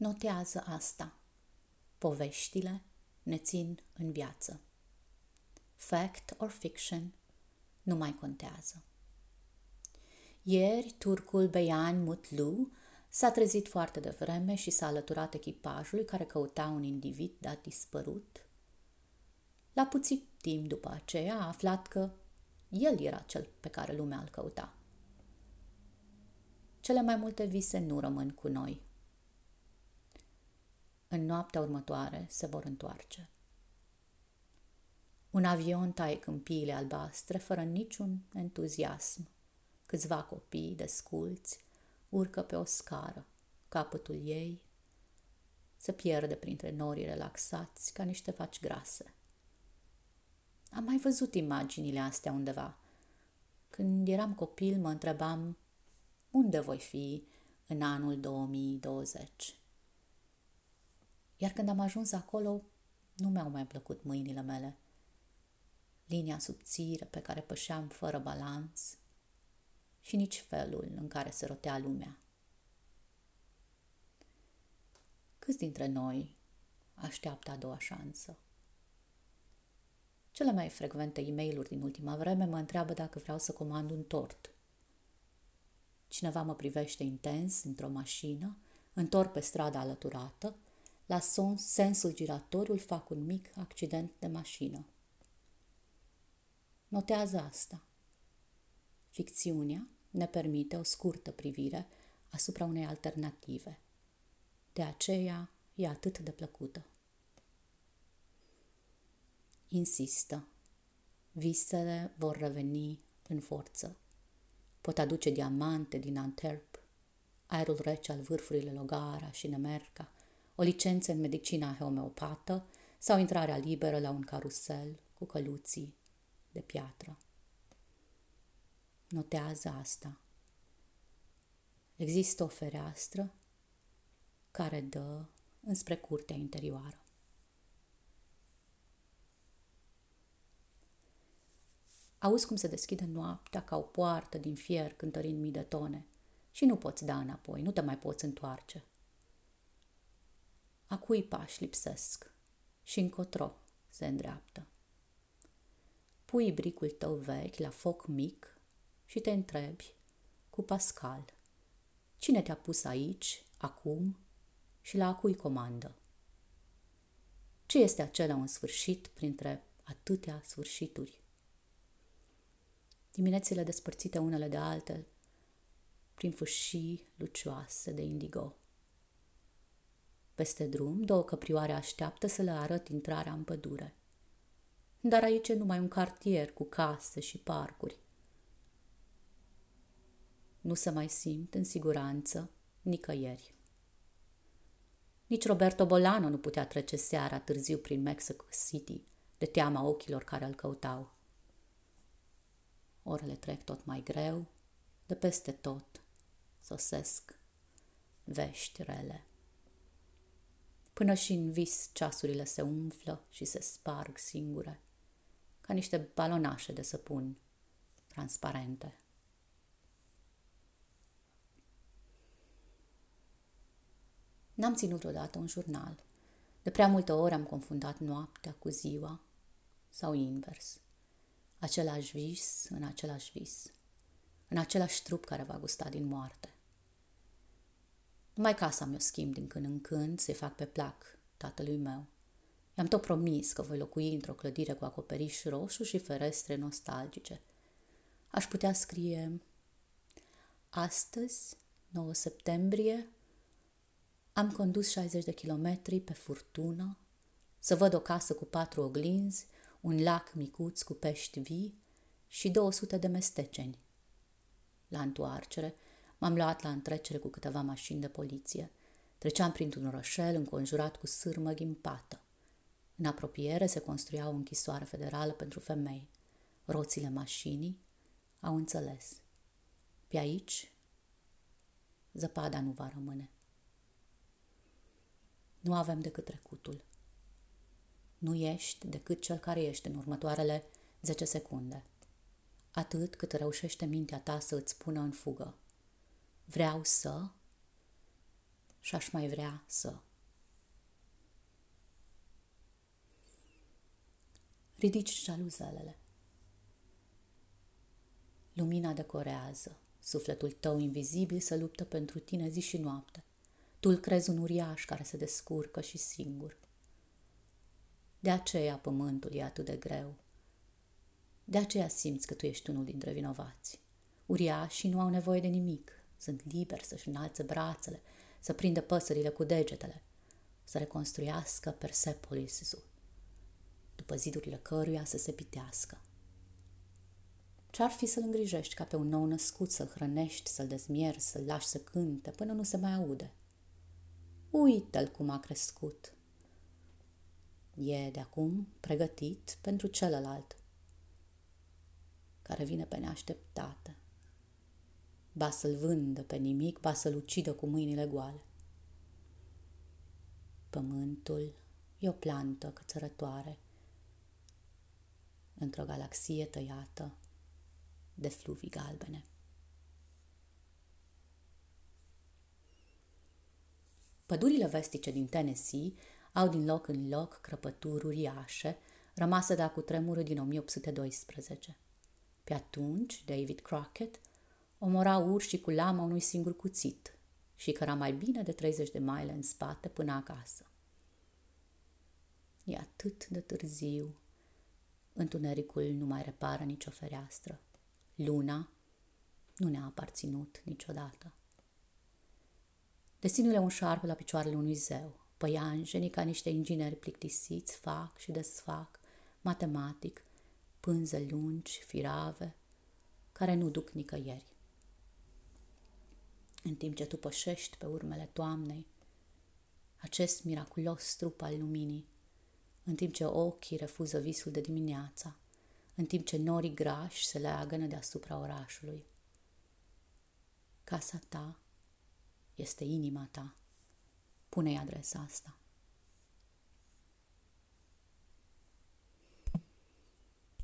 Notează asta. Poveștile ne țin în viață. Fact or fiction nu mai contează. Ieri, turcul Beian Mutlu s-a trezit foarte devreme și s-a alăturat echipajului care căuta un individ dat dispărut. La puțin timp după aceea a aflat că el era cel pe care lumea îl căuta. Cele mai multe vise nu rămân cu noi. În noaptea următoare se vor întoarce. Un avion taie câmpiile albastre fără niciun entuziasm. Câțiva copii desculți urcă pe o scară. Capătul ei se pierde printre norii relaxați ca niște vaci grase. Am mai văzut imaginile astea undeva. Când eram copil mă întrebam unde voi fi în anul 2020. Iar când am ajuns acolo, nu mi-au mai plăcut mâinile mele. Linia subțire pe care pășeam fără balans și nici felul în care se rotea lumea. Câți dintre noi așteaptă a doua șansă? Cele mai frecvente e-mail-uri din ultima vreme mă întreabă dacă vreau să comand un tort. Cineva mă privește intens într-o mașină, întorc pe strada alăturată, la sensul giratoriu îl fac un mic accident de mașină. Notează asta. Ficțiunea ne permite o scurtă privire asupra unei alternative. De aceea e atât de plăcută. Insistă. Visele vor reveni în forță. Pot aduce diamante din Antwerp, aerul rece al vârfurile Logara și Nemerca, o licență în medicina homeopată sau intrarea liberă la un carusel cu căluții de piatră. Notează asta. Există o fereastră care dă înspre curtea interioară. Auzi cum se deschide noaptea ca o poartă din fier cântărind mii de tone și nu poți da înapoi, nu te mai poți întoarce. A cui pași lipsesc și încotro se îndreaptă. Pui bricul tău vechi la foc mic și te întrebi cu Pascal. Cine te-a pus aici, acum și la a cui comandă? Ce este acela un sfârșit printre atâtea sfârșituri? Diminețile despărțite unele de altele prin fâșii lucioase de indigo. Peste drum, două căprioare așteaptă să le arăt intrarea în pădure. Dar aici e numai un cartier cu case și parcuri. Nu se mai simt în siguranță nicăieri. Nici Roberto Bolano nu putea trece seara târziu prin Mexico City de teama ochilor care îl căutau. Orele trec tot mai greu, de peste tot sosesc vești rele. Până și în vis ceasurile se umflă și se sparg singure, ca niște balonașe de săpun transparente. N-am ținut vreodată un jurnal. De prea multe ori am confundat noaptea cu ziua sau invers. Același vis în același vis, în același trup care va gusta din moarte. Numai casa mi-o schimb din când în când să-i fac pe plac tatălui meu. I-am tot promis că voi locui într-o clădire cu acoperiș roșu și ferestre nostalgice. Aș putea scrie: astăzi, 9 septembrie, am condus 60 de kilometri pe furtună să văd o casă cu 4 oglinzi, un lac micuț cu pești vii și 200 de mesteceni. La întoarcere, m-am luat la întrecere cu câteva mașini de poliție. Treceam printr-un orășel înconjurat cu sârmă ghimpată. În apropiere se construia o închisoare federală pentru femei. Roțile mașinii au înțeles. Pe aici, zăpada nu va rămâne. Nu avem decât trecutul. Nu ești decât cel care ești în următoarele 10 secunde. Atât cât reușește mintea ta să îți spună în fugă: vreau să... și aș mai vrea să... Ridici jaluzelele. Lumina decorează. Sufletul tău invizibil se luptă pentru tine zi și noapte. Tu îl crezi un uriaș care se descurcă și singur. De aceea pământul e atât de greu. De aceea simți că tu ești unul dintre vinovați. Uriașii nu au nevoie de nimic. Sunt liberi să-și înalțe brațele, să prindă păsările cu degetele, să reconstruiască Persepolisul, după zidurile căruia să se pitească. Ce-ar fi să-l îngrijești ca pe un nou născut, să-l hrănești, să-l dezmierzi, să-l lași să cânte, până nu se mai aude? Uită-l cum a crescut. E de acum pregătit pentru celălalt, care vine pe neașteptate. Ba să-l vândă pe nimic, ba să-l ucidă cu mâinile goale. Pământul e o plantă cățărătoare într-o galaxie tăiată de fluvii galbene. Pădurile vestice din Tennessee au din loc în loc crăpături uriașe, rămase de cutremurul din 1812. Pe atunci, David Crockett omora urși cu lama unui singur cuțit și căra mai bine de 30 de mile în spate până acasă. E atât de târziu. Întunericul nu mai repară nicio fereastră. Luna nu ne-a aparținut niciodată. Destinul e un șarpe la picioarele unui zeu. Păianjenii, ca niște ingineri plictisiți, fac și desfac, matematic, pânze lungi, firave, care nu duc nicăieri. În timp ce tu pășești pe urmele toamnei, acest miraculos trup al luminii, în timp ce ochii refuză visul de dimineața, în timp ce norii grași se leagănă deasupra orașului. Casa ta este inima ta. Pune-i adresa asta.